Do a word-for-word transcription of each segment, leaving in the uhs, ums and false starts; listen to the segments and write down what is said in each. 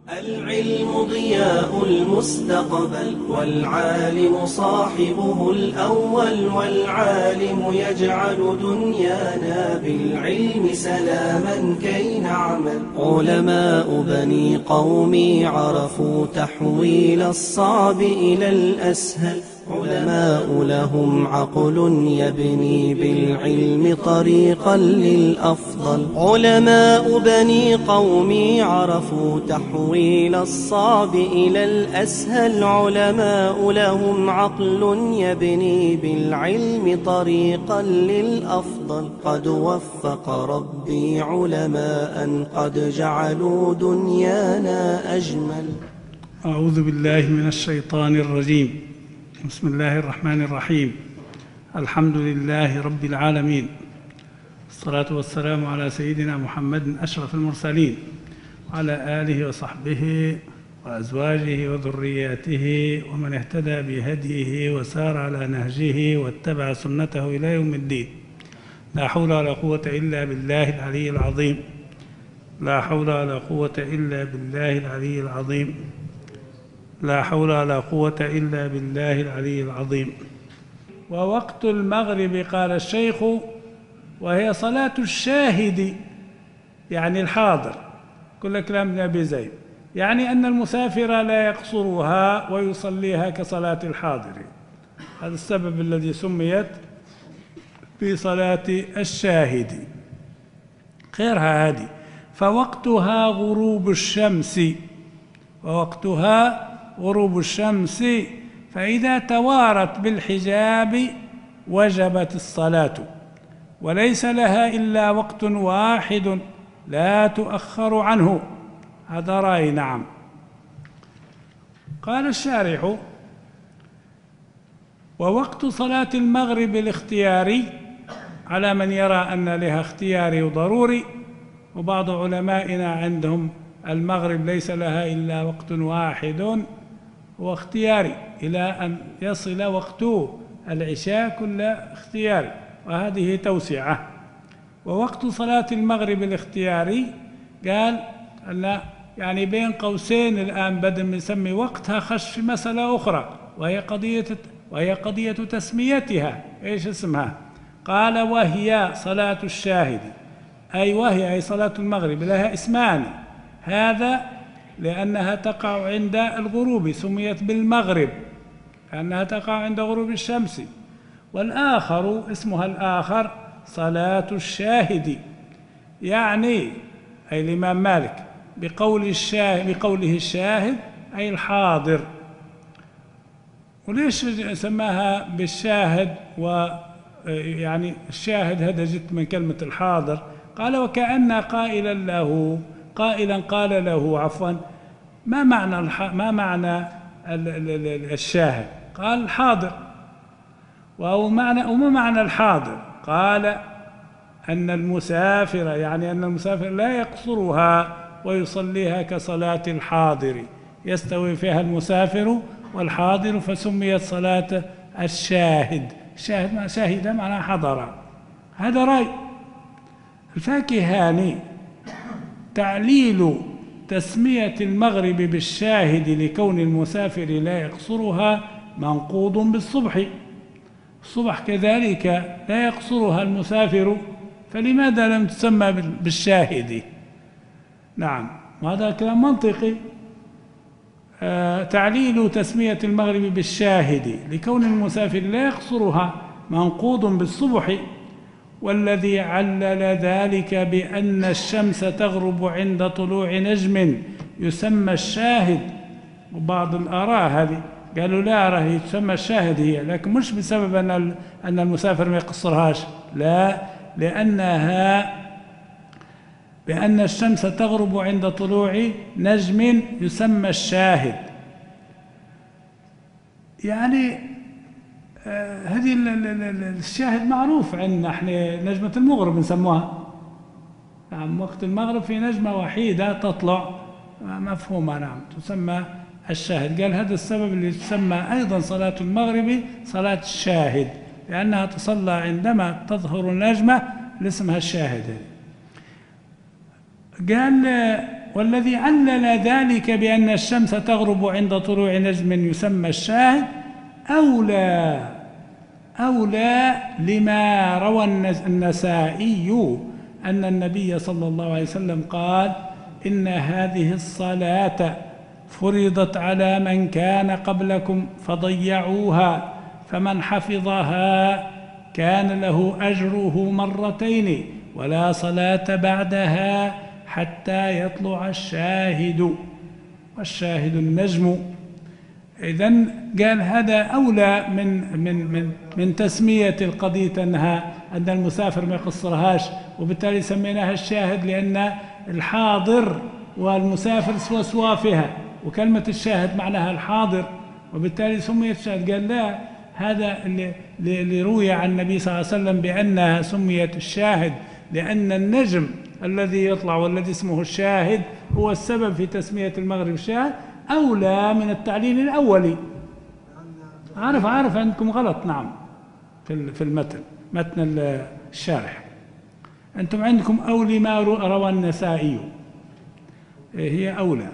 العلم ضياء المستقبل، والعالم صاحبه الأول، والعالم يجعل دنيانا بالعلم سلاما كي نعمل. علماء بني قومي عرفوا تحويل الصعب إلى الأسهل، علماء لهم عقل يبني بالعلم طريقا للأفضل. علماء بني قومي عرفوا تحويل الصعب إلى الأسهل، علماء لهم عقل يبني بالعلم طريقا للأفضل. قد وفق ربي علماء قد جعلوا دنيانا أجمل. أعوذ بالله من الشيطان الرجيم. بسم الله الرحمن الرحيم. الحمد لله رب العالمين، الصلاة والسلام على سيدنا محمد أشرف المرسلين، وعلى آله وصحبه وأزواجه وذرياته ومن اهتدى بهديه وسار على نهجه واتبع سنته إلى يوم الدين. لا حول ولا قوة إلا بالله العلي العظيم. لا حول ولا قوة إلا بالله العلي العظيم. لا حول ولا قوة إلا بالله العلي العظيم. ووقت المغرب قال الشيخ وهي صلاة الشاهد، يعني الحاضر. كل كلام ابن أبي زيد، يعني أن المسافر لا يقصرها ويصليها كصلاة الحاضر. هذا السبب الذي سميت بصلاة الشاهد. خيرها هذه. فوقتها غروب الشمس، ووقتها غروب الشمس، فإذا توارت بالحجاب وجبت الصلاة، وليس لها إلا وقت واحد لا تؤخر عنه. هذا رأي. نعم. قال الشارح: ووقت صلاة المغرب الاختياري، على من يرى أن لها اختياري وضروري، وبعض علمائنا عندهم المغرب ليس لها إلا وقت واحد هو اختياري إلى أن يصل وقت العشاء كل اختياري، وهذه توسعة. ووقت صلاة المغرب الاختياري قال أن يعني بين قوسين الآن بدل من نسمي وقتها خش في مسألة أخرى، وهي قضية وهي قضية تسميتها. إيش اسمها؟ قال: وهي صلاة الشاهد، أي وهي أي صلاة المغرب لها اسمان. هذا لأنها تقع عند الغروب سميت بالمغرب، لأنها تقع عند غروب الشمس. والآخر اسمها الآخر صلاة الشاهد، يعني أي الإمام مالك بقول الشاهد بقوله الشاهد أي الحاضر. وليش سماها بالشاهد؟ ويعني الشاهد هذا جت من كلمة الحاضر. قال: وكأن قائلا له قائلا قال له عفوا ما معنى الح... ما معنى الشاهد؟ قال: الحاضر. وهو معنى وما معنى الحاضر؟ قال: أن المسافر، يعني أن المسافر لا يقصرها ويصليها كصلاة الحاضر، يستوي فيها المسافر والحاضر، فسميت صلاة الشاهد. الشاهد ما شاهد معناه حضر. هذا رأي. الفاكهاني: تعليل تسمية المغرب بالشاهد لكون المسافر لا يقصرها منقوض بالصبح. الصبح كذلك لا يقصرها المسافر، فلماذا لم تسمى بالشاهد؟ نعم، وهذا كلام منطقي. آه تعليل تسمية المغرب بالشاهد لكون المسافر لا يقصرها منقوض بالصبح. والذي علل ذلك بأن الشمس تغرب عند طلوع نجم يسمى الشاهد، وبعض الآراء هذه قالوا لا، راهي تسمى الشاهد هي، لكن مش بسبب أن أن المسافر ما يقصرهاش، لا، لأنها بأن الشمس تغرب عند طلوع نجم يسمى الشاهد. يعني آه هذه الشاهد معروف عندنا احنا، نجمة المغرب نسموها. نعم، وقت المغرب في نجمة وحيدة تطلع مفهومة، نعم، تسمى الشاهد. قال هذا السبب اللي تسمى أيضا صلاة المغرب صلاة الشاهد، لأنها تصلى عندما تظهر النجمة لاسمها الشاهد. قال والذي علل ذلك بأن الشمس تغرب عند طلوع نجم يسمى الشاهد أولى أولى لما روى النسائي أن النبي صلى الله عليه وسلم قال: إن هذه الصلاة فرضت على من كان قبلكم فضيعوها، فمن حفظها كان له أجره مرتين ولا صلاة بعدها حتى يطلع الشاهد، والشاهد النجم. إذن قال هذا أولى من من من من تسمية القضية أنها أن المسافر ما يقصرهاش، وبالتالي سميناها الشاهد لأن الحاضر والمسافر سوا سوا فيها، وكلمة الشاهد معناها الحاضر، وبالتالي سميت الشاهد. قال لا، هذا اللي, اللي روي عن النبي صلى الله عليه وسلم بأنها سميت الشاهد لأن النجم الذي يطلع والذي اسمه الشاهد هو السبب في تسمية المغرب شاهد، أولى من التعليل الأولي. عارف عارف عندكم غلط. نعم، في في المتن متن الشارح أنتم عندكم أولي ما روى النسائي، هي أولى.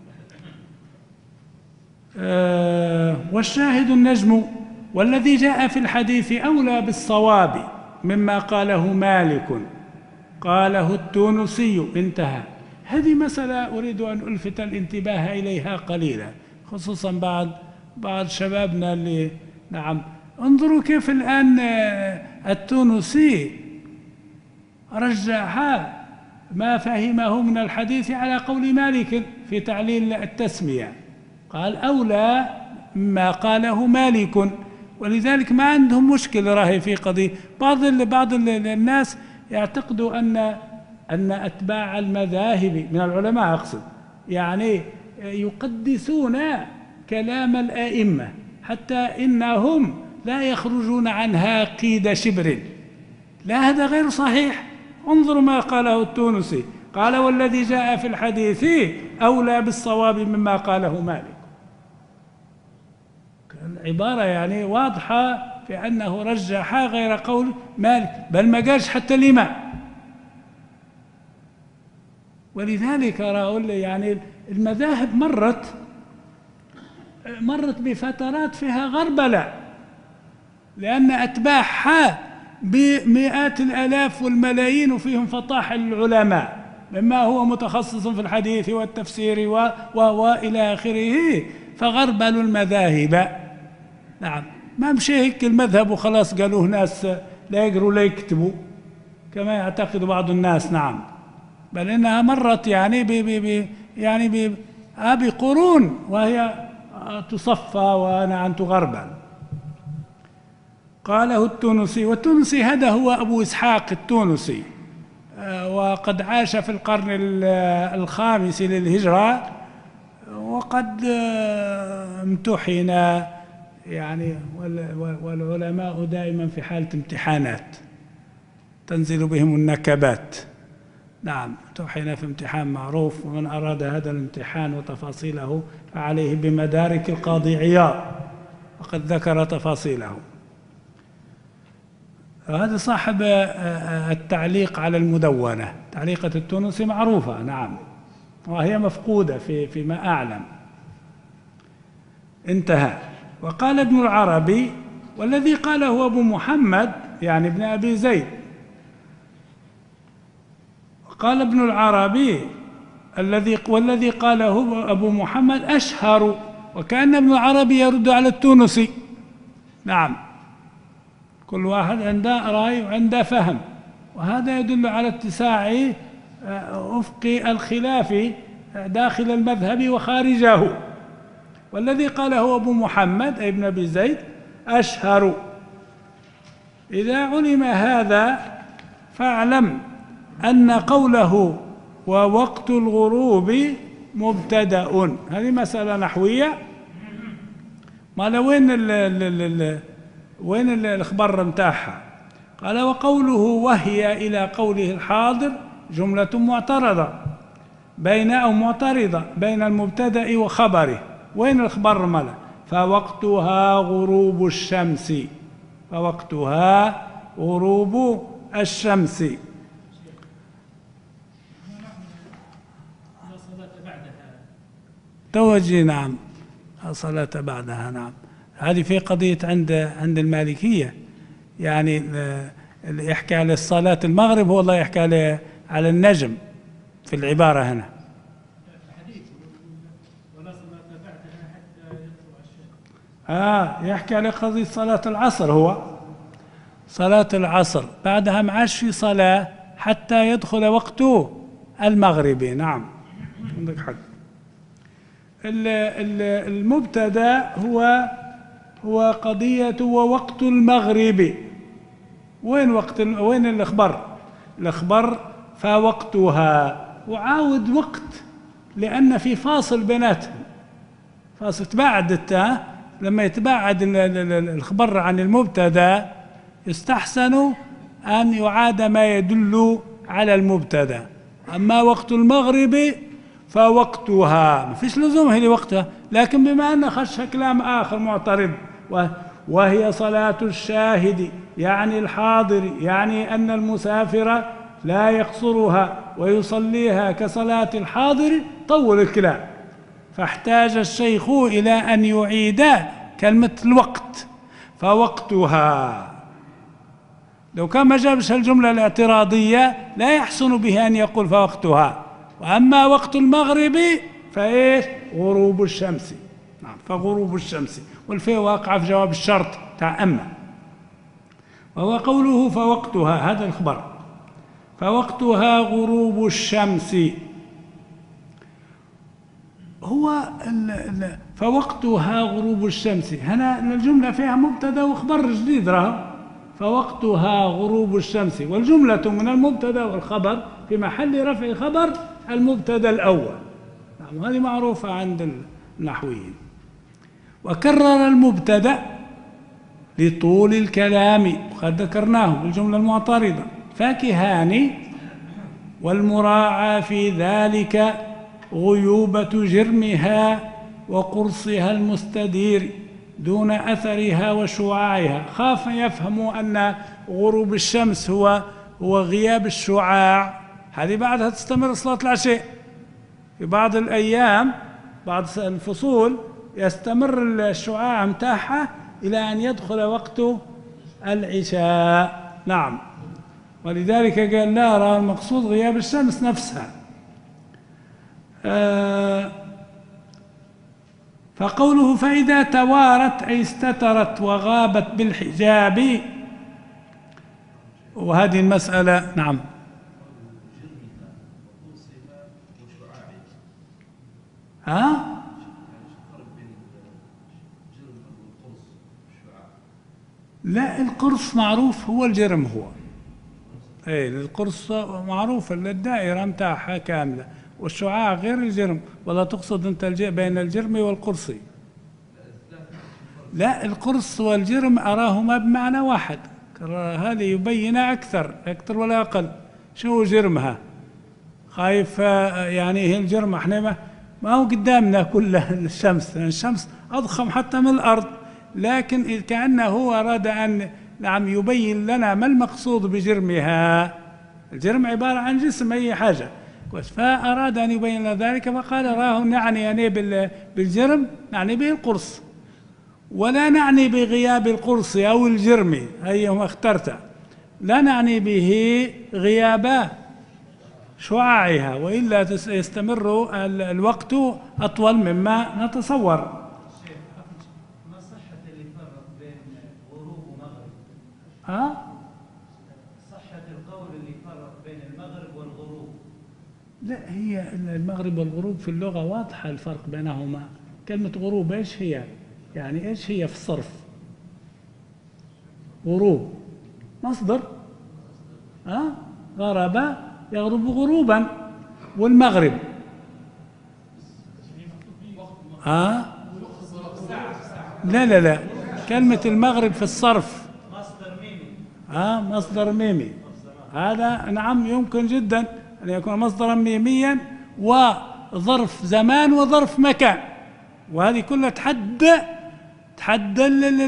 أه والشاهد النجم، والذي جاء في الحديث أولى بالصواب مما قاله مالك قاله التونسي. انتهى. هذه مسألة أريد أن ألفت الانتباه إليها قليلا، خصوصا بعض بعض شبابنا اللي نعم. انظروا كيف الآن التونسي رجح ما فهمه من الحديث على قول مالك في تعليل التسمية، قال أولى ما قاله مالك، ولذلك ما عندهم مشكلة راهي في قضية. بعض بعض الناس يعتقدوا أن أن أتباع المذاهب من العلماء أقصد يعني يقدسون كلام الآئمة حتى إنهم لا يخرجون عنها قيد شبر. لا، هذا غير صحيح. انظروا ما قاله التونسي، قال: والذي جاء في الحديث أولى بالصواب مما قاله مالك. العبارة يعني واضحة في أنه رجح غير قول مالك، بل ما قالش حتى لما. ولذلك أقول يعني المذاهب مرت مرت بفترات فيها غربلة، لأن أتباعها بمئات الآلاف والملايين، وفيهم فطاحل العلماء مما هو متخصص في الحديث والتفسير و و وإلى آخره، فغربلوا المذاهب. نعم، ما مشي هيك المذهب وخلاص قالوه ناس لا يقروا لا يكتبوا كما يعتقد بعض الناس. نعم، بل إنها مرت يعني ب ب يعني ب بقرون وهي تصفى ونعم تغربل. قاله التونسي، والتونسي هذا هو أبو إسحاق التونسي، وقد عاش في القرن الخامس للهجرة، وقد امتحن يعني، والعلماء دائما في حالة امتحانات تنزل بهم النكبات. نعم، امتحن في امتحان معروف، ومن أراد هذا الامتحان وتفاصيله فعليه بمدارك القاضي عياض، وقد ذكر تفاصيله. هذا صاحب التعليق على المدونة، تعليقة التونسي معروفة. نعم، وهي مفقودة في فيما أعلم. انتهى. وقال ابن العربي، والذي قاله أبو محمد يعني ابن أبي زيد، قال ابن العربي الذي والذي قاله أبو محمد أشهر، وكأن ابن العربي يرد على التونسي. نعم، كل واحد عنده رأي وعنده فهم، وهذا يدل على اتساع أفق الخلاف داخل المذهب وخارجه. والذي قاله أبو محمد أي ابن أبي زيد أشهر. إذا علم هذا فاعلم أن قوله ووقت الغروب مبتدأ، هذه مسألة نحوية. ما لوين ال ال ال وين الخبر متاعها؟ قال: وقوله وهي إلى قوله الحاضر جملة معترضة بين أو معترضة بين المبتدأ وخبره. وين الخبر ماله؟ فوقتها غروب الشمس، فوقتها غروب الشمس. توجي نعم صلاة بعدها. نعم هذه في قضية عند عند المالكية، يعني اللي يحكي على الصلاة المغرب هو الله يحكي على على النجم في العبارة هنا. آه يحكي على قضية صلاة العصر، هو صلاة العصر بعدها ما عادش في صلاة حتى يدخل وقت المغرب. نعم عندك حق. المبتدأ هو هو قضية ووقت المغرب. وين وقت وين الأخبار؟ الأخبار فوقتها، وعاود وقت لأن في فاصل بيناتهم، فاصل تباعد التاء. لما يتباعد الخبر عن المبتدأ يستحسن أن يعاد ما يدل على المبتدأ. أما وقت المغرب فوقتها ما فيش لزوم لوقتها، لكن بما أن خش كلام آخر معترض، وهي صلاة الشاهد يعني الحاضر، يعني أن المسافر لا يقصرها ويصليها كصلاة الحاضر، طول الكلام، فاحتاج الشيخ إلى أن يعيد كلمة الوقت فوقتها. لو كان ما جابش الجملة الاعتراضية لا يحسن به أن يقول فوقتها. وأما وقت المغرب فإيش؟ غروب الشمس. نعم فغروب الشمس، والفي واقع في جواب الشرط تاع أما، وهو قوله فوقتها هذا الخبر، فوقتها غروب الشمس. هو ال ال فوقتها غروب الشمس هنا الجملة فيها مبتدا وخبر جديد، راه فوقتها غروب الشمس، والجملة من المبتدا والخبر في محل رفع خبر المبتدا الأول. نعم هذه معروفة عند النحويين. وكرر المبتدا لطول الكلام، وقد ذكرناه بالجملة المعترضة، فاكهان والمراعى في ذلك غيوبة جرمها وقرصها المستدير دون أثرها وشعاعها. خاف يفهموا أن غروب الشمس هو هو غياب الشعاع، هذه بعدها تستمر صلاة العشاء. في بعض الأيام بعض الفصول يستمر الشعاع متاحة إلى أن يدخل وقت العشاء. نعم ولذلك قال لا أرى المقصود غياب الشمس نفسها. آه فقوله فإذا توارت أي استترت وغابت بالحجاب، وهذه المسألة. نعم ها لا القرص معروف هو الجرم، هو ايه القرص معروف الدائرة متاعها كاملة، والشعاع غير الجرم. ولا تقصد انت بين الجرم والقرص؟ لا القرص والجرم أراهما بمعنى واحد، هذه يبين أكثر أكثر ولا أقل. شو جرمها؟ خايف يعني هي الجرم احنا ما, ما هو قدامنا كل الشمس، الشمس أضخم حتى من الأرض، لكن كأنه هو أراد أن نعم يبين لنا ما المقصود بجرمها. الجرم عبارة عن جسم أي حاجة، فأراد أن يبين لنا ذلك فقال راه نعني يعني بالجرم نعني به القرص، ولا نعني بغياب القرص أو الجرم أيهما اخترت، لا نعني به غياب شعاعها، وإلا يستمر الوقت أطول مما نتصور. ما صحة اللي فرق بين غروب ومغرب؟ ها؟ صحة القول اللي فرق بين المغرب والغروب؟ لا هي المغرب والغروب في اللغة واضحة الفرق بينهما. كلمة غروب إيش هي؟ يعني إيش هي في الصرف؟ غروب مصدر، ها؟ غرب يغرب غروبا. والمغرب ها؟ لا لا لا كلمة المغرب في الصرف مصدر ميمي. ها مصدر ميمي. هذا نعم يمكن جدا أن يكون مصدرا ميميا وظرف زمان وظرف مكان، وهذه كلها تحدى تحدى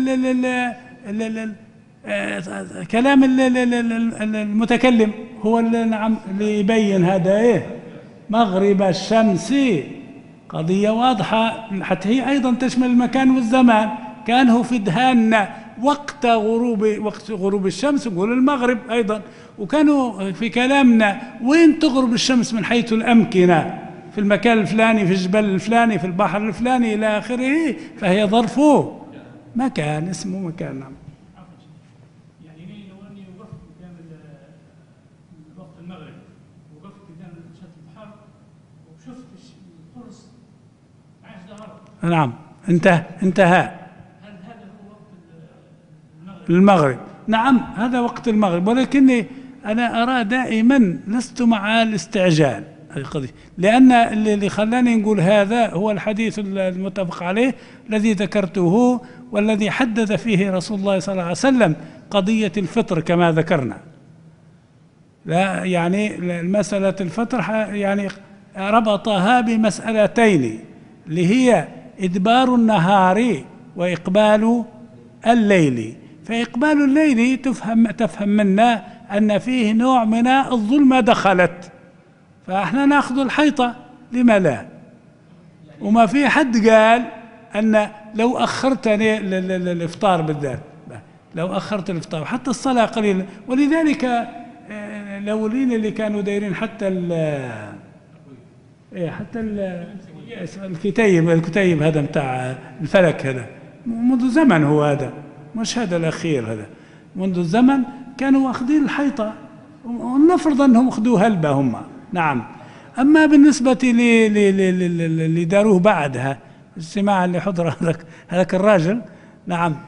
كلام المتكلم، هو اللي نعم اللي يبين هذا ايه مغرب الشمس قضية واضحة، حتى هي أيضا تشمل المكان والزمان. كان هو في دهان وقت غروب وقت غروب الشمس نقول المغرب أيضا، وكانوا في كلامنا وين تغرب الشمس من حيث الأمكنة، في المكان الفلاني، في الجبل الفلاني، في البحر الفلاني إلى آخره، فهي ظرف مكان، اسمه مكان. نعم. يعني لو اني وقفت قدام وقت المغرب، وقفت قدام شط البحر وشفت القرص عاش ظهر. نعم، انتهى انتهى. هل هذا هو وقت المغرب؟ المغرب، نعم هذا وقت المغرب، ولكني أنا أرى دائما لست مع الاستعجال القضية، لأن اللي خلاني نقول هذا هو الحديث المتفق عليه الذي ذكرته، والذي حدد فيه رسول الله صلى الله عليه وسلم قضية الفطر كما ذكرنا. لا يعني مسألة الفطر يعني ربطها بمسألتين، اللي هي إدبار النهار وإقبال الليل. فإقبال الليل تفهم تفهم منا أن فيه نوع من الظلمة دخلت، فإحنا نأخذ الحيطة، لما لا؟ وما في حد قال أن لو أخرتني الإفطار بالذات، لو أخرت الإفطار حتى الصلاة قليلا. ولذلك الأولين اللي كانوا دايرين حتى ال حتى ال الكتيب الكتيب هذا متاع الفلك، هذا منذ زمن، هو هذا مش هذا الأخير، هذا منذ الزمن كانوا واخذين الحيطة، ونفرض أنهم أخذوا هلبة هم. نعم. أما بالنسبة اللي داروه بعدها الاجتماع اللي حضر هذاك الراجل، نعم،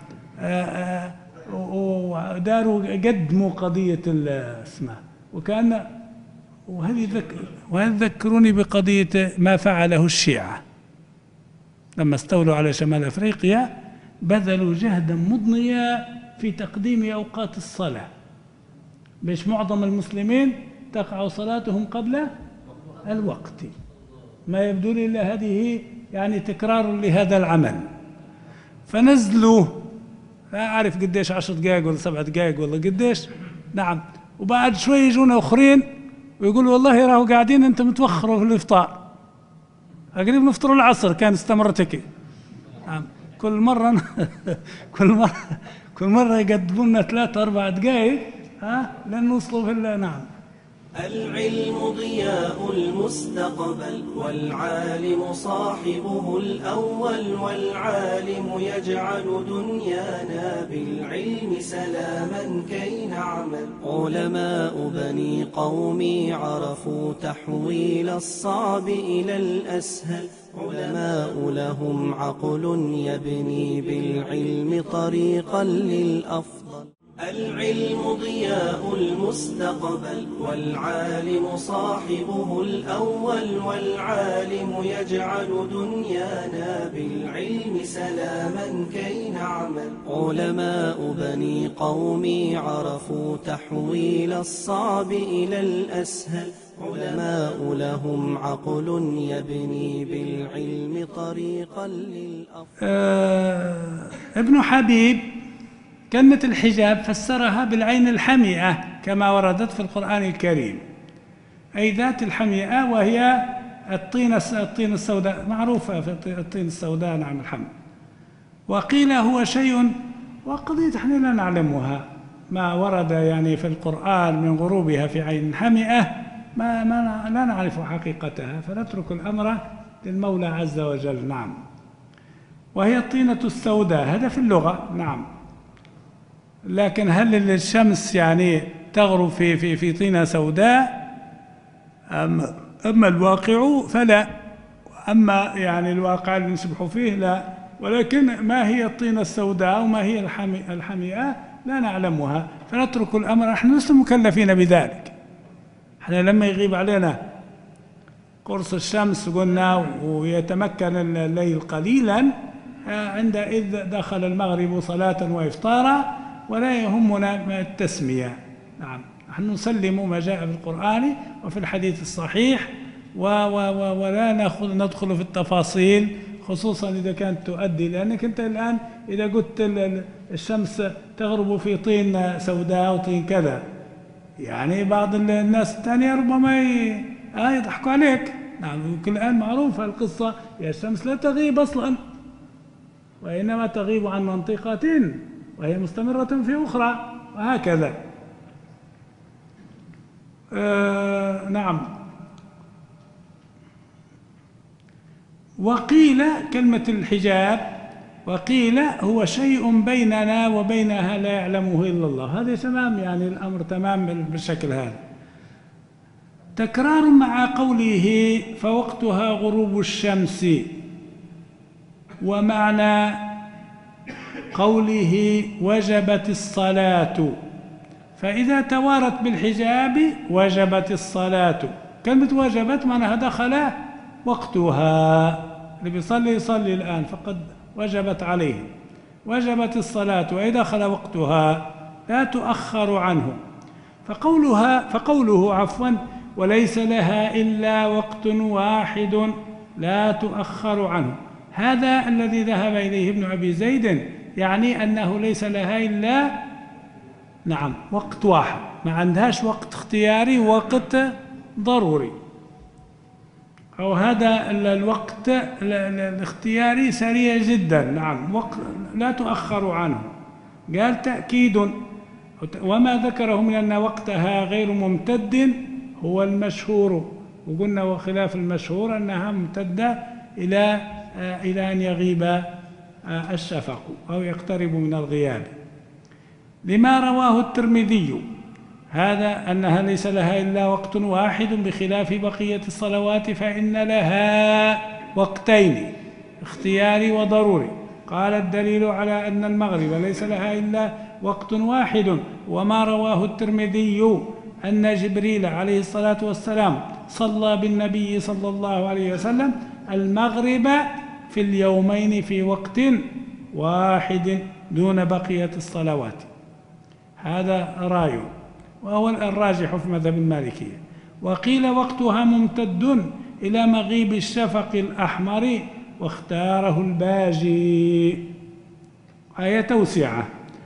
وداروا قدموا قضية الاسماء، وكان وهذه ذكروني بقضية ما فعله الشيعة لما استولوا على شمال أفريقيا، بذلوا جهدا مضنيا في تقديم أوقات الصلاة، باش معظم المسلمين تقع صلاتهم قبل الوقت. ما يبدو لي إلا هذه يعني تكرار لهذا العمل. فنزلوا لا أعرف قديش، عشر دقائق ولا سبع دقائق ولا قديش، نعم، وبعد شوي يجونا أخرين ويقولوا والله راهو قاعدين أنت متوخروا في الإفطار، قريب نفطروا العصر، كان استمرت هيك. نعم. كل مرة كل مرة كل مرة يقدموا لنا ثلاثة أربع دقائق ها لن نوصلوا في الله. نعم. العلم ضياء المستقبل، والعالم صاحبه الأول، والعالم يجعل دنيانا بالعلم سلاما كي نعمل. علماء بني قومي عرفوا تحويل الصعب إلى الأسهل، علماء لهم عقل يبني بالعلم طريقا للأفضل. العلم ضياء المستقبل، والعالم صاحبه الأول، والعالم يجعل دنيانا بالعلم سلاما كي نعمل. علماء بني قومي عرفوا تحويل الصعب إلى الأسهل، علماء لهم عقل يبني بالعلم طريقا للأفضل. آه ابن حبيب كلمة الحجاب فسرها بالعين الحمئة كما وردت في القرآن الكريم، أي ذات الحمئة، وهي الطين الطين السوداء، معروفة في الطين السوداء. نعم الحمد. وقيل هو شيء، وقضية احنا لا نعلمها، ما ورد يعني في القرآن من غروبها في عين حمئة ما, ما لا نعرف حقيقتها، فنترك الأمر للمولى عز وجل. نعم. وهي الطينة السوداء، هذا في اللغة. نعم. لكن هل الشمس يعني تغرب في في في طينة سوداء؟ أما, أما الواقع فلا، أما يعني الواقع اللي نسبح فيه لا. ولكن ما هي الطينة السوداء وما هي الحمئة لا نعلمها، فنترك الأمر، نحن لسنا مكلفين بذلك. احنا لما يغيب علينا قرص الشمس قلنا ويتمكن الليل قليلا، عندئذ دخل المغرب صلاة وإفطارا، ولا يهمنا التسمية. نعم. نحن نسلم ما جاء في القرآن وفي الحديث الصحيح، و و و ولا ندخل في التفاصيل، خصوصا إذا كانت تؤدي، لأنك أنت الآن إذا قلت الشمس تغرب في طين سوداء وطين كذا، يعني بعض الناس الثانية ربما يضحكوا عليك. نعم. الآن معروفة القصة هي الشمس لا تغيب أصلا، وإنما تغيب عن منطقة وهي مستمرة في أخرى، وهكذا. آه نعم. وقيل كلمة الحجاب، وقيل هو شيء بيننا وبينها لا يعلمه إلا الله. هذا تمام، يعني الأمر تمام بالشكل هذا. تكرار مع قوله فوقتها غروب الشمس، ومعنى قوله وجبت الصلاة، فإذا توارت بالحجاب وجبت الصلاة. كلمة وجبت معناها دخل وقتها، اللي بيصلي يصلي الآن فقد وجبت عليه. وجبت الصلاة وإذا دخل وقتها لا تؤخر عنه. فقولها فقوله عفوا وليس لها إلا وقت واحد لا تؤخر عنه، هذا الذي ذهب إليه ابن أبي زيد، يعني أنه ليس لها إلا نعم وقت واحد، ما عندهاش وقت اختياري ووقت ضروري. أو هذا الوقت الاختياري سريع جدا، نعم، وقت لا تؤخر عنه. قال تأكيد، وما ذكره من أن وقتها غير ممتد هو المشهور، وقلنا وخلاف المشهور أنها ممتدة إلى إلى أن يغيب الشفق أو يقترب من الغياب. لما رواه الترمذي هذا أنها ليس لها إلا وقت واحد بخلاف بقية الصلوات، فإن لها وقتين اختياري وضروري. قال الدليل على أن المغرب ليس لها إلا وقت واحد، وما رواه الترمذي أن جبريل عليه الصلاة والسلام صلى بالنبي صلى الله عليه وسلم المغرب في اليومين في وقت واحد دون بقية الصلوات. هذا رأي، وهو الراجح في مذهب المالكية. وقيل وقتها ممتد إلى مغيب الشفق الأحمر، واختاره الباجي، آية توسعة.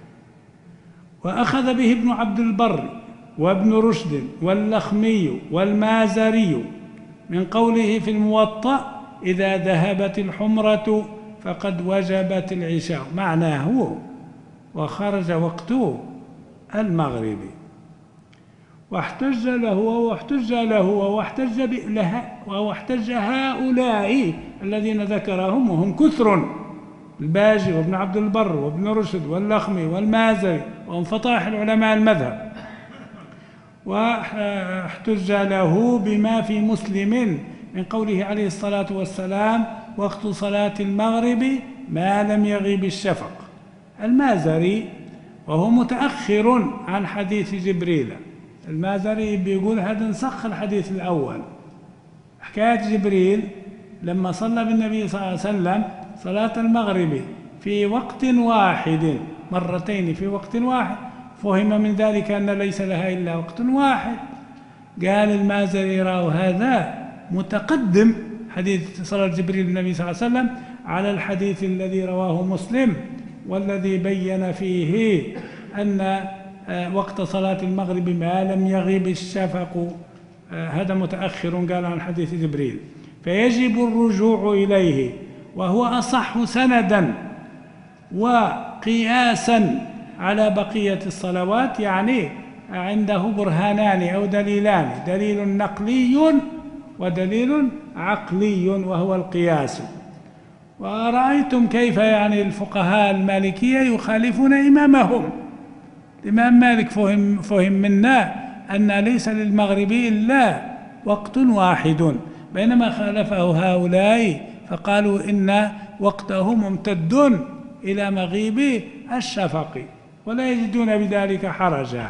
وأخذ به ابن عبد البر وابن رشد واللخمي والمازري من قوله في الموطأ إذا ذهبت الحمرة فقد وجبت العشاء، معناه وخرج وقت المغرب. واحتج له واحتج له واحتج لها واحتج هؤلاء الذين ذكرهم وهم كثر، الباجي وابن عبد البر وابن رشد واللخمي والمازري وهم فطاح العلماء المذهب. واحتج له بما في مسلم من قوله عليه الصلاة والسلام وقت صلاة المغرب ما لم يغيب الشفق. المازري وهو متأخر عن حديث جبريل، المازري بيقول هذا نسخ الحديث الأول. حكاية جبريل لما صلى بالنبي صلى الله عليه وسلم صلاة المغرب في وقت واحد مرتين في وقت واحد، فهم من ذلك أن ليس لها إلا وقت واحد. قال المازري راو هذا متقدم حديث صلاة جبريل بالنبي صلى الله عليه وسلم على الحديث الذي رواه مسلم والذي بين فيه أن وقت صلاة المغرب ما لم يغيب الشفق، هذا متأخر قال عن حديث جبريل، فيجب الرجوع إليه، وهو أصح سندا وقياسا على بقية الصلوات، يعني عنده برهانان أو دليلان، دليل نقلي ودليل عقلي وهو القياس. ورأيتم كيف يعني الفقهاء المالكية يخالفون إمامهم. الإمام مالك فهم, فهم منا أن ليس للمغرب إلا وقت واحد، بينما خالفه هؤلاء فقالوا إن وقته ممتد إلى مغيب الشفق ولا يجدون بذلك حرجا.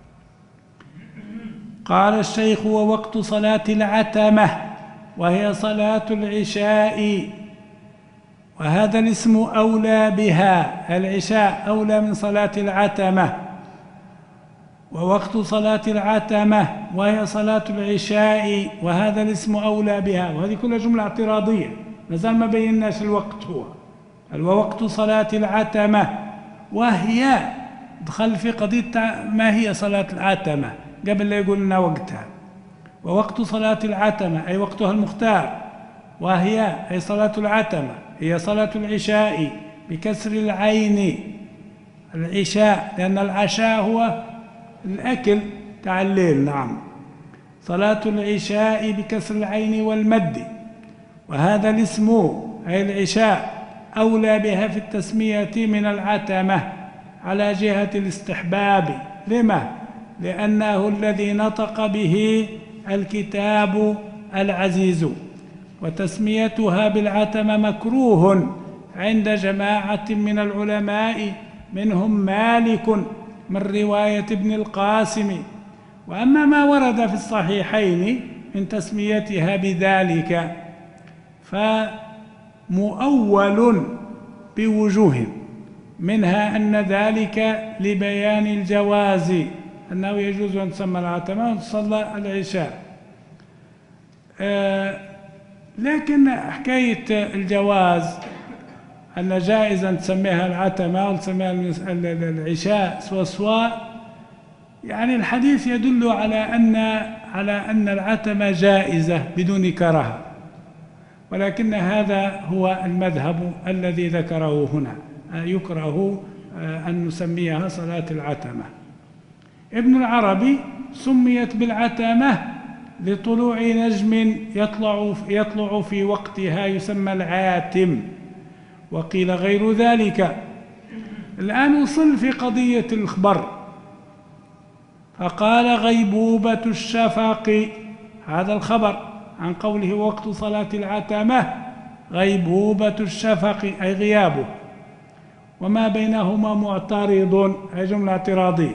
قال الشيخ ووقت صلاة العتمة وهي صلاة العشاء، وهذا الاسم أولى بها، العشاء أولى من صلاة العتمة. ووقت صلاة العتمة وهي صلاة العشاء وهذا الاسم أولى بها، وهذه كلها جملة اعتراضية نزال ما بيناش الوقت. هو ووقت صلاة العتمة وهي دخل في قضية ما هي صلاة العتمة قبل لا يقول لنا وقتها. ووقت صلاة العتمة أي وقتها المختار، وهي أي صلاة العتمة هي صلاة العشاء بكسر العين، العشاء لأن العشاء هو الأكل تاع الليل. نعم، صلاة العشاء بكسر العين والمد، وهذا الاسم أي العشاء أولى بها في التسمية من العتمة على جهة الاستحباب. لما؟ لأنه الذي نطق به الكتاب العزيز، وتسميتها بالعتمة مكروه عند جماعة من العلماء منهم مالك من رواية ابن القاسم. وأما ما ورد في الصحيحين من تسميتها بذلك فمؤول بوجوه، منها أن ذلك لبيان الجواز، أنه يجوز أن تسمى العتمة وتصلى العشاء. آه لكن حكاية الجواز أن جائزا تسميها العتمة وتسميها العشاء سوا سوا، يعني الحديث يدل على أن على أن العتمة جائزة بدون كراهة، ولكن هذا هو المذهب الذي ذكره هنا، يكره أن نسميها صلاة العتمة. ابن العربي سميت بالعتمة لطلوع نجم يطلع يطلع في وقتها يسمى العاتم، وقيل غير ذلك. الآن وصل في قضية الخبر، فقال غيبوبة الشفق، هذا الخبر عن قوله وقت صلاة العتمة غيبوبة الشفق أي غيابه، وما بينهما معترض أي جملة اعتراضية.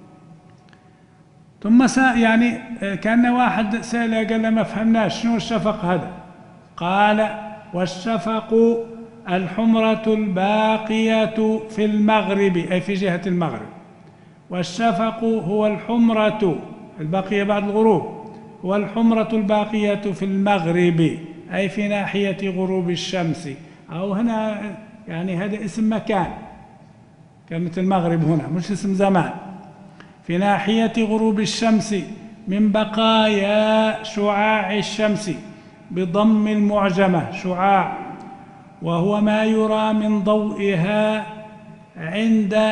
ثم سأ يعني كان واحد سأل قال له ما فهمناش شنو الشفق هذا، قال والشفق الحمرة الباقية في المغرب أي في جهة المغرب، والشفق هو الحمرة الباقية بعد الغروب، هو الحمرة الباقية في المغرب أي في ناحية غروب الشمس، أو هنا يعني هذا اسم مكان كلمة المغرب هنا مش اسم زمان، في ناحية غروب الشمس من بقايا شعاع الشمس بضم المعجمة شعاع، وهو ما يرى من ضوئها عند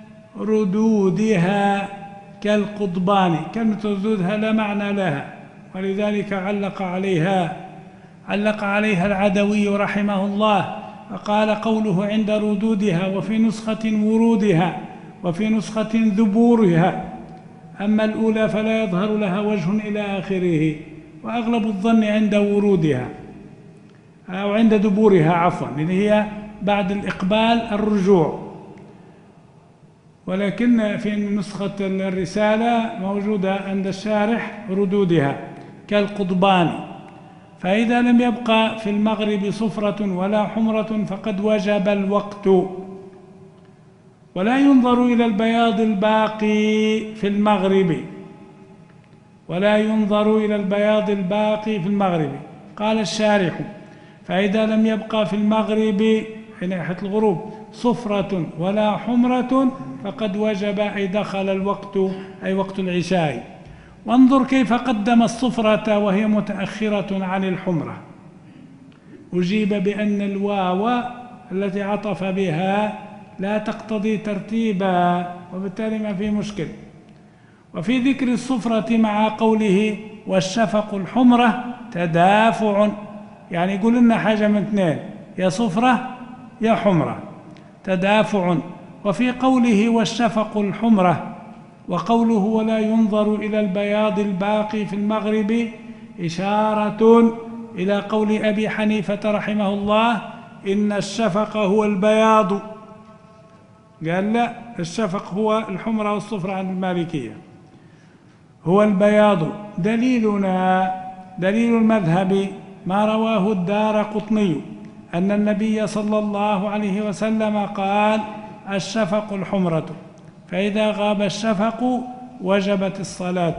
ردودها كالقضبان. كلمة ردودها لا معنى لها، ولذلك علق عليها علق عليها العدوي رحمه الله فقال قوله عند ردودها، وفي نسخة ورودها، وفي نسخة ذبورها، أما الأولى فلا يظهر لها وجه إلى آخره، وأغلب الظن عند ورودها أو عند دبورها عفوا، اللي هي بعد الإقبال الرجوع. ولكن في نسخة الرسالة موجودة عند الشارح ردودها كالقضبان. فإذا لم يبقى في المغرب صفرة ولا حمرة فقد وجب الوقت، ولا ينظر إلى البياض الباقي في المغرب، ولا ينظر إلى البياض الباقي في المغرب. قال الشارح فإذا لم يبقى في المغرب في ناحية الغروب صفرة ولا حمرة فقد وجب أي دخل الوقت أي وقت العشاء. وانظر كيف قدم الصفرة وهي متأخرة عن الحمرة. أجيب بأن الواو التي عطف بها لا تقتضي ترتيبا، وبالتالي ما في مشكل. وفي ذكر الصفرة مع قوله والشفق الحمرة تدافع، يعني يقول لنا حاجة من اثنين، يا صفرة يا حمرة، تدافع. وفي قوله والشفق الحمرة وقوله ولا ينظر إلى البياض الباقي في المغرب إشارة إلى قول أبي حنيفة رحمه الله إن الشفق هو البياض، قال لا، الشفق هو الحمرة والصفرة عند المالكية هو البياض. دليلنا دليل المذهب ما رواه الدارقطني أن النبي صلى الله عليه وسلم قال الشفق الحمرة، فإذا غاب الشفق وجبت الصلاة،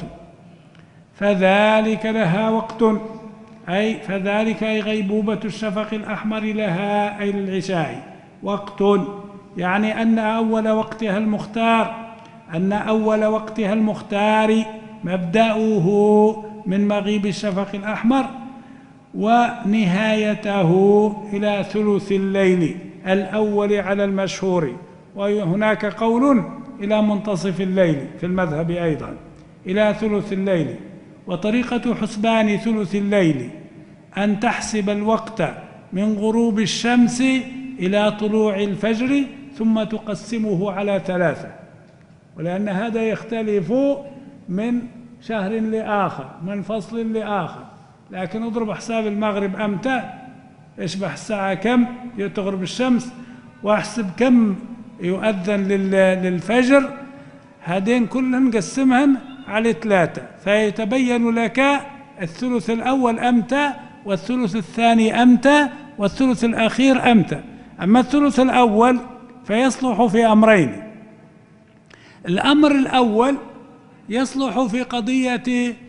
فذلك لها وقت، أي فذلك أي غيبوبة الشفق الأحمر لها أي للعشاء وقت، يعني أن أول وقتها المختار أن أول وقتها المختار مبدأه من مغيب الشفق الأحمر، ونهايته إلى ثلث الليل الأول على المشهور، وهناك قول إلى منتصف الليل في المذهب أيضا إلى ثلث الليل. وطريقة حسبان ثلث الليل أن تحسب الوقت من غروب الشمس إلى طلوع الفجر ثم تقسمه على ثلاثة، ولأن هذا يختلف من شهر لآخر من فصل لآخر. لكن اضرب حساب المغرب أمتى، اشبح الساعة كم تغرب الشمس، واحسب كم يؤذن للفجر، هذين كلهم نقسمهم على ثلاثة، فيتبين لك الثلث الأول أمتى، والثلث الثاني أمتى، والثلث الأخير أمتى. أما الثلث الأول فيصلح في أمرين. الأمر الأول يصلح في قضية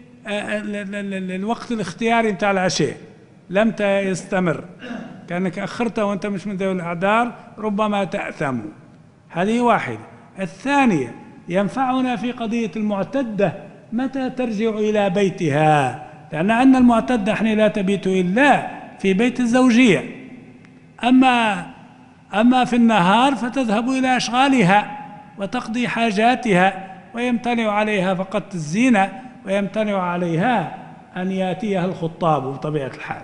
الوقت الاختياري بتاع العشاء، لم يستمر، كأنك أخرته وأنت مش من ذوي الأعذار ربما تأثم، هذه واحدة. الثانية ينفعنا في قضية المعتدة متى ترجع إلى بيتها، لأن أن المعتدة حين لا تبيت إلا في بيت الزوجية، أما أما في النهار فتذهب إلى أشغالها وتقضي حاجاتها، ويمتنع عليها فقط الزينة، ويمتنع عليها أن يأتيها الخطاب بطبيعة الحال.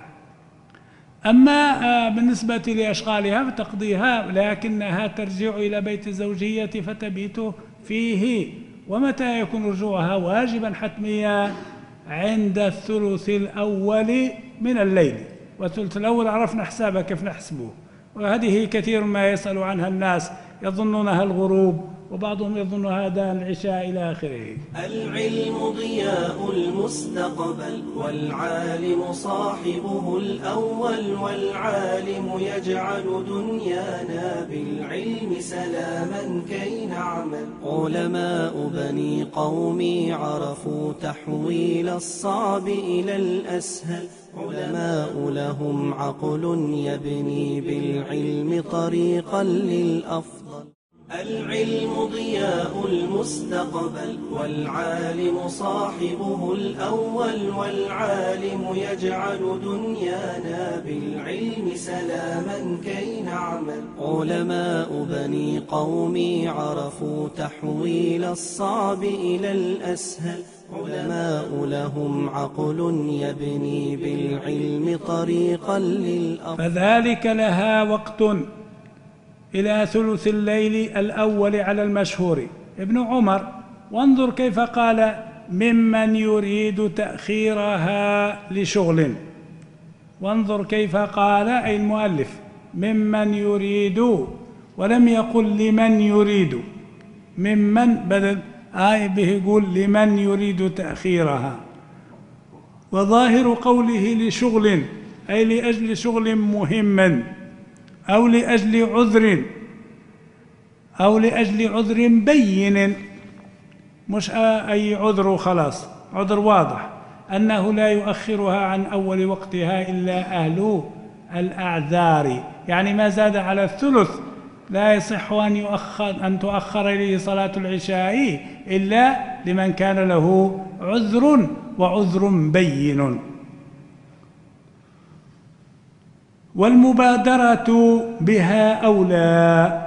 أما بالنسبة لأشغالها فتقضيها، لكنها ترجع إلى بيت الزوجية فتبيت فيه. ومتى يكون رجوعها واجبا حتميا؟ عند الثلث الأول من الليل، والثلث الأول عرفنا حسابه كيف نحسبه، وهذه كثير ما يسأل عنها الناس، يظنونها الغروب وبعضهم يظن هذا العشاء إلى آخره. العلم ضياء المستقبل، والعالم صاحبه الأول، والعالم يجعل دنيانا بالعلم سلاما كي نعمل. علماء بني قومي عرفوا تحويل الصعب إلى الأسهل، علماء لهم عقل يبني بالعلم طريقا للأفضل. العلم ضياء المستقبل، والعالم صاحبه الأول، والعالم يجعل دنيانا بالعلم سلاما كي نعمل. علماء بني قومي عرفوا تحويل الصعب إلى الأسهل، علماء لهم عقل يبني بالعلم طريقا للأفضل. فذلك لها وقت إلى ثلث الليل الأول على المشهور. ابن عمر، وانظر كيف قال ممن يريد تأخيرها لشغل، وانظر كيف قال أي المؤلف ممن يريد، ولم يقل لمن يريد، ممن بدل آي به يقول لمن يريد تأخيرها. وظاهر قوله لشغل أي لأجل شغل مهم، أو لأجل عذر، أو لأجل عذر بين، مش أي عذر وخلاص، عذر واضح أنه لا يؤخرها عن أول وقتها إلا أهل الأعذار، يعني ما زاد على الثلث لا يصح أن يؤخر أن تؤخر إليه صلاة العشاء إلا لمن كان له عذر وعذر بين. والمبادرة بها أولى،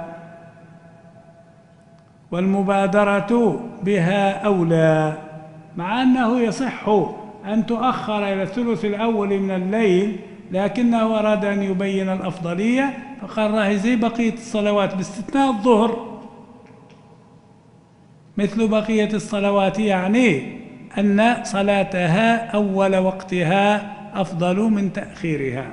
والمبادرة بها أولى، مع أنه يصح أن تؤخر إلى الثلث الأول من الليل، لكنه أراد أن يبين الأفضلية فقال راهي زي بقية الصلوات باستثناء الظهر مثل بقية الصلوات، يعني أن صلاتها أول وقتها أفضل من تأخيرها.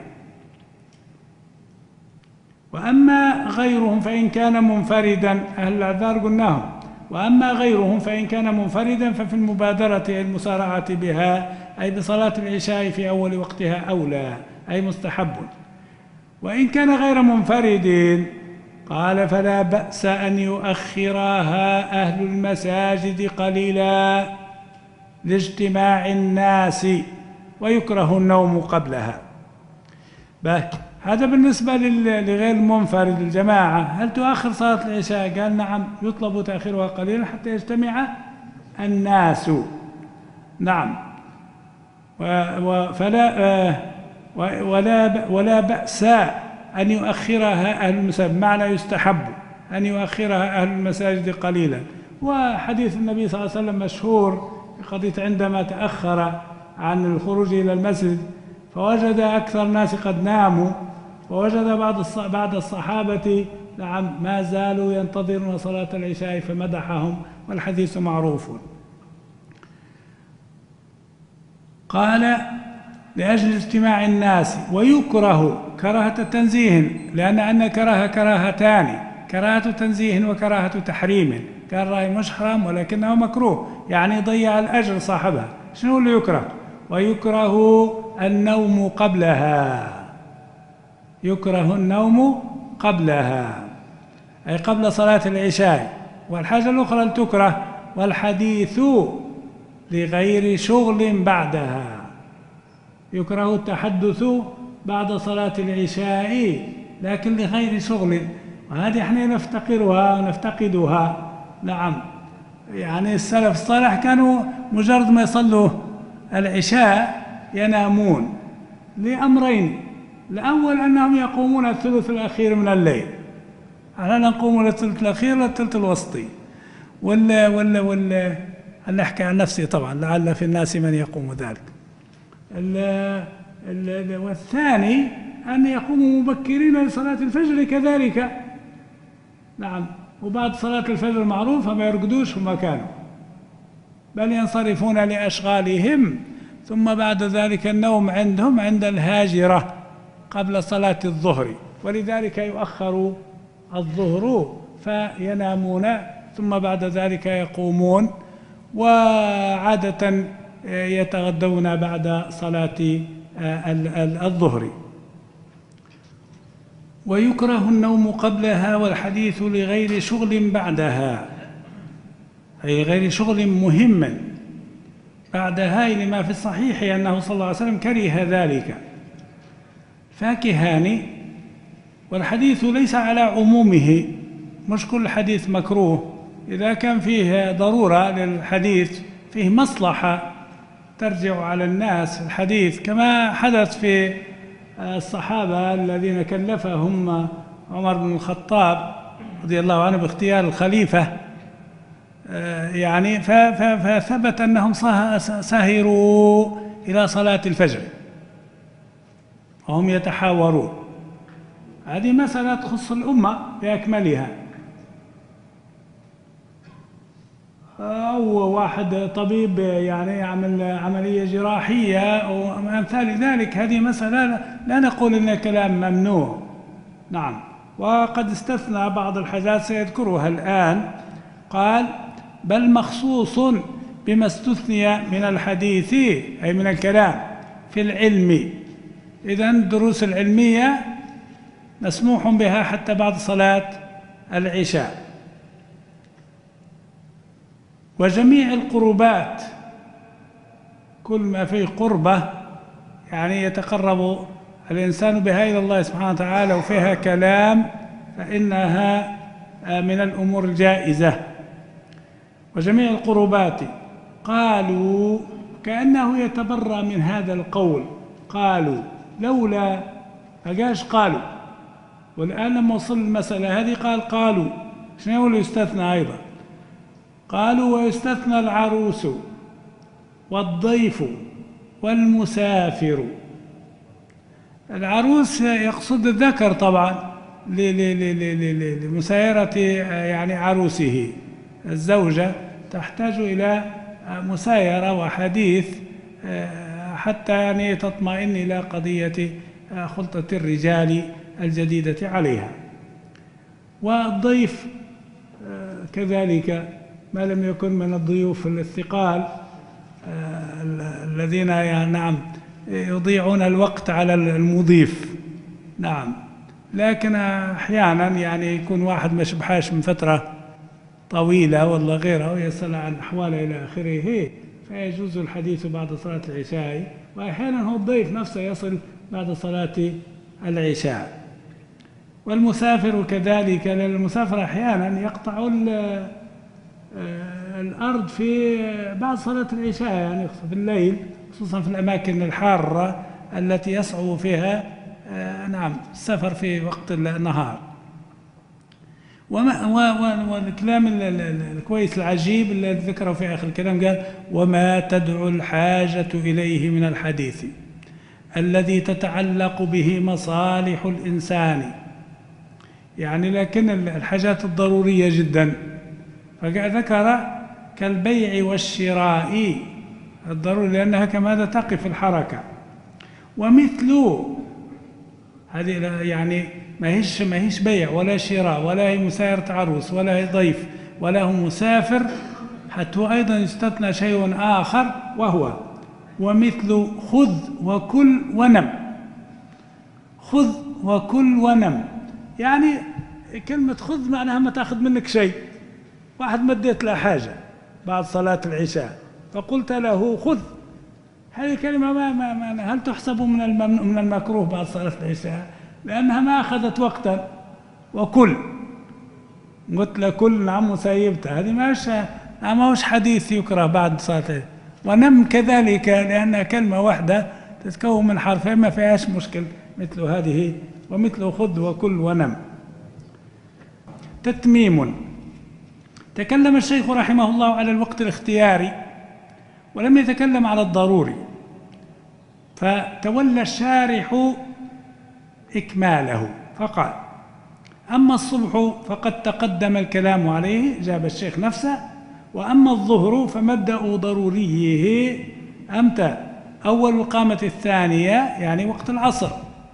وأما غيرهم فإن كان منفردا، أهل الأعذار قلناهم، وأما غيرهم فإن كان منفردا ففي المبادرة المسارعة بها أي بصلاة العشاء في أول وقتها أولى، أي مستحب. وإن كان غير منفرد قال فلا بأس أن يؤخرها أهل المساجد قليلا لاجتماع الناس، ويكره النوم قبلها. هذا بالنسبة لغير المنفرد الجماعة. هل تؤخر صلاة العشاء؟ قال نعم، يطلب تأخيرها قليلا حتى يجتمع الناس. نعم. فلا ولا ولا بأس أن يؤخرها أهل المساجد، معنى يستحب أن يؤخرها أهل المساجد قليلا. وحديث النبي صلى الله عليه وسلم مشهور في قضية عندما تأخر عن الخروج إلى المسجد فوجد أكثر الناس قد ناموا، ووجد بعض بعض الصحابة نعم ما زالوا ينتظرون صلاة العشاء فمدحهم، والحديث معروف. قال لأجل اجتماع الناس، ويكره كراهة تنزيه، لأن أن كراهة كراهتان، كراهة تنزيه وكراهة تحريم. كان رأي مش حرام ولكنه مكروه، يعني ضيع الأجر صاحبها. شنو اللي يكره؟ ويكره النوم قبلها، يكره النوم قبلها أي قبل صلاة العشاء. والحاجة الأخرى تكره والحديث لغير شغل بعدها، يكره التحدث بعد صلاة العشاء لكن لغير شغل، وهذه احنا نفتقرها ونفتقدها. نعم، يعني السلف الصالح كانوا مجرد ما يصلوا العشاء ينامون لأمرين: الأول أنهم يقومون الثلث الأخير من الليل، أنا نقوم للثلث الأخير للثلث الوسطي، ولا ولا ولا أنا أحكي عن نفسي طبعا لعل في الناس من يقوم ذلك. ال ال والثاني أن يقوموا مبكرين لصلاة الفجر كذلك. نعم، وبعد صلاة الفجر معروفة ما يرقدوش في مكانه بل ينصرفون لأشغالهم، ثم بعد ذلك النوم عندهم عند الهاجرة قبل صلاة الظهر، ولذلك يؤخر الظهر فينامون ثم بعد ذلك يقومون، وعادة يتغدون بعد صلاة الظهر. ويكره النوم قبلها والحديث لغير شغل بعدها، أي غير شغل مهم بعدها، لما في الصحيح أنه صلى الله عليه وسلم كره ذلك. فاكهان، والحديث ليس على عمومه، مش كل حديث مكروه، إذا كان فيه ضرورة للحديث، فيه مصلحة ترجع على الناس الحديث، كما حدث في الصحابة الذين كلفهم عمر بن الخطاب رضي الله عنه باختيار الخليفة، يعني فثبت أنهم سهروا إلى صلاة الفجر وهم يتحاورون. هذه مسألة تخص الأمة بأكملها. أو واحد طبيب يعني يعمل عملية جراحية أو أمثال ذلك، هذه مسألة لا نقول إن كلام ممنوع. نعم، وقد استثنى بعض الحاجات سيذكرها الآن. قال: بل مخصوص بما استثني من الحديث أي من الكلام في العلم. إذن الدروس العلمية مسموح بها حتى بعد صلاة العشاء. وجميع القربات، كل ما فيه قربة يعني يتقرب الإنسان بها إلى الله سبحانه وتعالى وفيها كلام، فإنها من الأمور الجائزة. وجميع القربات، قالوا كأنه يتبرأ من هذا القول، قالوا لولا، فقاش قالوا. والآن لما وصل المسألة هذه قال قالوا، شنو اللي يستثنى أيضا؟ قالوا: ويستثنى العروس والضيف والمسافر. العروس يقصد الذكر طبعا لمسايرة يعني عروسه، الزوجة تحتاج إلى مسايرة وحديث حتى يعني تطمئن إلى قضية خلطة الرجال الجديدة عليها. والضيف كذلك ما لم يكن من الضيوف الثقال الذين يعني نعم يضيعون الوقت على المضيف. نعم، لكن أحيانا يعني يكون واحد ما شبحاش من فترة طويلة ولا غيرها ويسأل عن أحواله إلى آخره، فيجوز الحديث بعد صلاة العشاء. وأحيانا هو الضيف نفسه يصل بعد صلاة العشاء. والمسافر كذلك، لأن المسافر أحيانا يقطع الأرض في بعد صلاة العشاء، يعني في الليل خصوصا في الأماكن الحارة التي يصعب فيها آه نعم السفر في وقت النهار. وما والكلام الكويس العجيب الذي ذكره في آخر الكلام قال: وما تدعو الحاجة إليه من الحديث الذي تتعلق به مصالح الإنسان، يعني لكن الحاجات الضرورية جدا، فذكر كالبيع والشراء الضروري لأنها كما تقف الحركة. ومثل هذه يعني ما هيش ما هيش بيع ولا شراء ولا هي مسايرة عروس ولا هي ضيف ولا هو مسافر، حتى أيضا يستثنى شيء آخر وهو ومثل خذ وكل ونم. خذ وكل ونم يعني كلمة خذ معناها ما تأخذ منك شيء. واحد مديت له حاجة بعد صلاة العشاء فقلت له خذ، هذه كلمة ما, ما, ما هل تحسب من الممنوع من المكروه بعد صلاة العشاء؟ لأنها ما أخذت وقتا. وكل قلت له كل نعم وسيبتها، هذه ماش ما هوش حديث يكره بعد صلاة العشاء. ونم كذلك لأنها كلمة واحدة تتكون من حرفين ما فيهاش مشكل مثل هذه. ومثل خذ وكل ونم. تتميم. تكلم الشيخ رحمه الله على الوقت الاختياري ولم يتكلم على الضروري، فتولى الشارح إكماله فقال: أما الصبح فقد تقدم الكلام عليه، جاب الشيخ نفسه. وأما الظهر فمبدأ ضروريه أمتى؟ أول القامة الثانية يعني وقت العصر،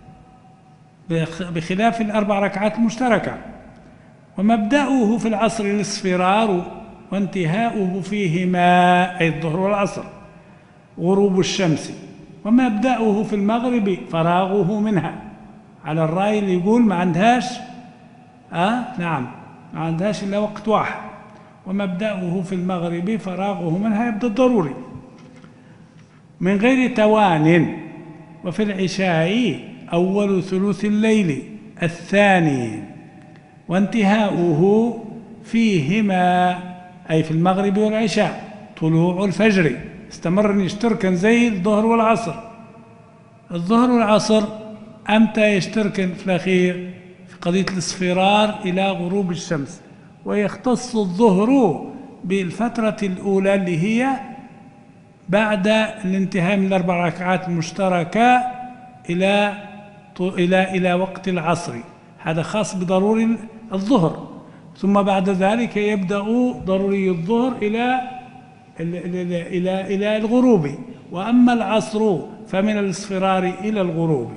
بخلاف الأربع ركعات المشتركة. ومبدأه في العصر الاصفرار وانتهاؤه فيهما أي الظهر والعصر غروب الشمس. ومبدأه في المغرب فراغه منها، على الرأي اللي يقول ما عندهاش آه نعم ما عندهاش إلا وقت واحد. ومبدأه في المغرب فراغه منها يبدأ الضروري من غير توان. وفي العشاء أول ثلث الليل الثاني وانتهاؤه فيهما أي في المغرب والعشاء طلوع الفجر. استمر يشتركن زي الظهر والعصر. الظهر والعصر أمتى يشتركن في الأخير؟ في قضية الاصفرار إلى غروب الشمس. ويختص الظهر بالفترة الأولى اللي هي بعد الانتهاء من الأربع ركعات المشتركة إلى إلى إلى وقت العصر، هذا خاص بضروري الظهر. ثم بعد ذلك يبدأ ضروري الظهر إلى إلى إلى إلى الغروب. وأما العصر فمن الاصفرار إلى الغروب.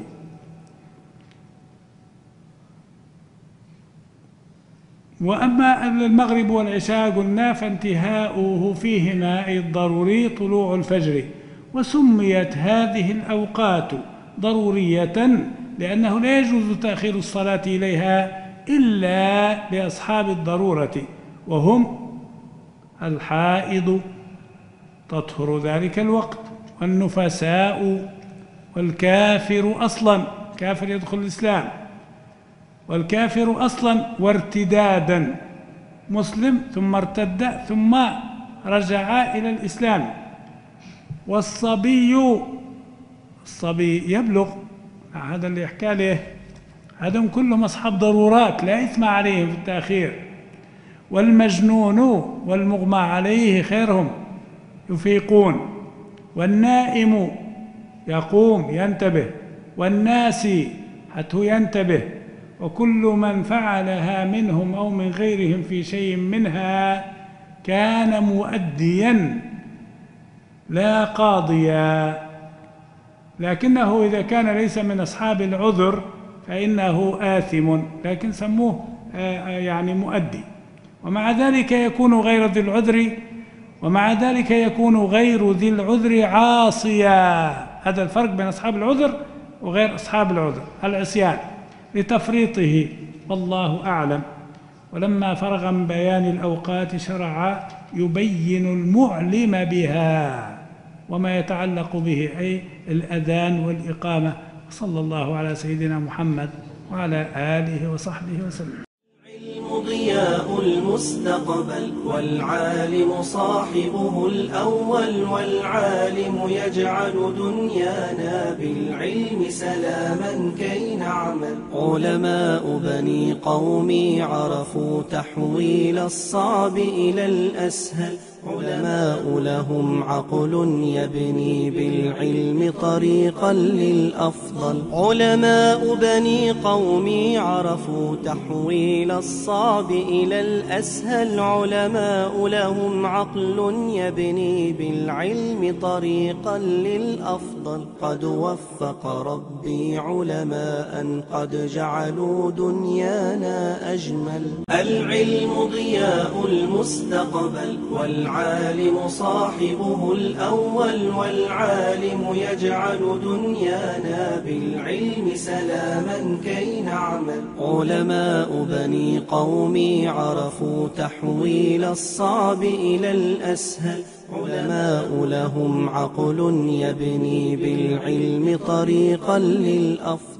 وأما المغرب والعشاء قلنا فانتهاؤه فيهما أي الضروري طلوع الفجر. وسميت هذه الأوقات ضرورية لأنه لا يجوز تأخير الصلاة إليها إلا لأصحاب الضرورة، وهم الحائض تطهر ذلك الوقت، والنفساء، والكافر أصلا، كافر يدخل الإسلام، والكافر أصلا وارتدادا، مسلم ثم ارتد ثم رجع إلى الإسلام، والصبي الصبي يبلغ، هذا اللي يحكى له، هذم كلهم أصحاب ضرورات لا إثم عليهم في التأخير. والمجنون والمغمى عليه خيرهم يفيقون، والنائم يقوم ينتبه، والناسي حتى ينتبه، وكل من فعلها منهم أو من غيرهم في شيء منها كان مؤديا لا قاضيا، لكنه إذا كان ليس من أصحاب العذر فإنه آثم، لكن سموه يعني مؤدي. ومع ذلك يكون غير ذي العذر ومع ذلك يكون غير ذي العذر عاصيا. هذا الفرق بين أصحاب العذر وغير أصحاب العذر، العصيان لتفريطه، والله أعلم. ولما فرغ من بيان الأوقات شرع يبين المعلم بها وما يتعلق به، أي الأذان والإقامة. صلى الله على سيدنا محمد وعلى آله وصحبه وسلم. ضياء المستقبل والعالم صاحبه الأول والعالم يجعل دنيانا بالعلم سلاما كي نعمل. علماء بني قومي عرفوا تحويل الصعب إلى الأسهل. علماء لهم عقل يبني بالعلم طريقا للأفضل. علماء بني قومي عرفوا تحويل الصعب إلى الأسهل. علماء لهم عقل يبني بالعلم طريقا للأفضل. قد وفق ربي علماء قد جعلوا دنيانا أجمل. العلم ضياء المستقبل والعالم صاحبه الأول والعالم يجعل دنيانا بالعلم سلاما كي نعمل. علماء بني قومي عرفوا تحويل الصعب إلى الأسهل. علماء لهم عقل يبني بالعلم طريقا للأفضل.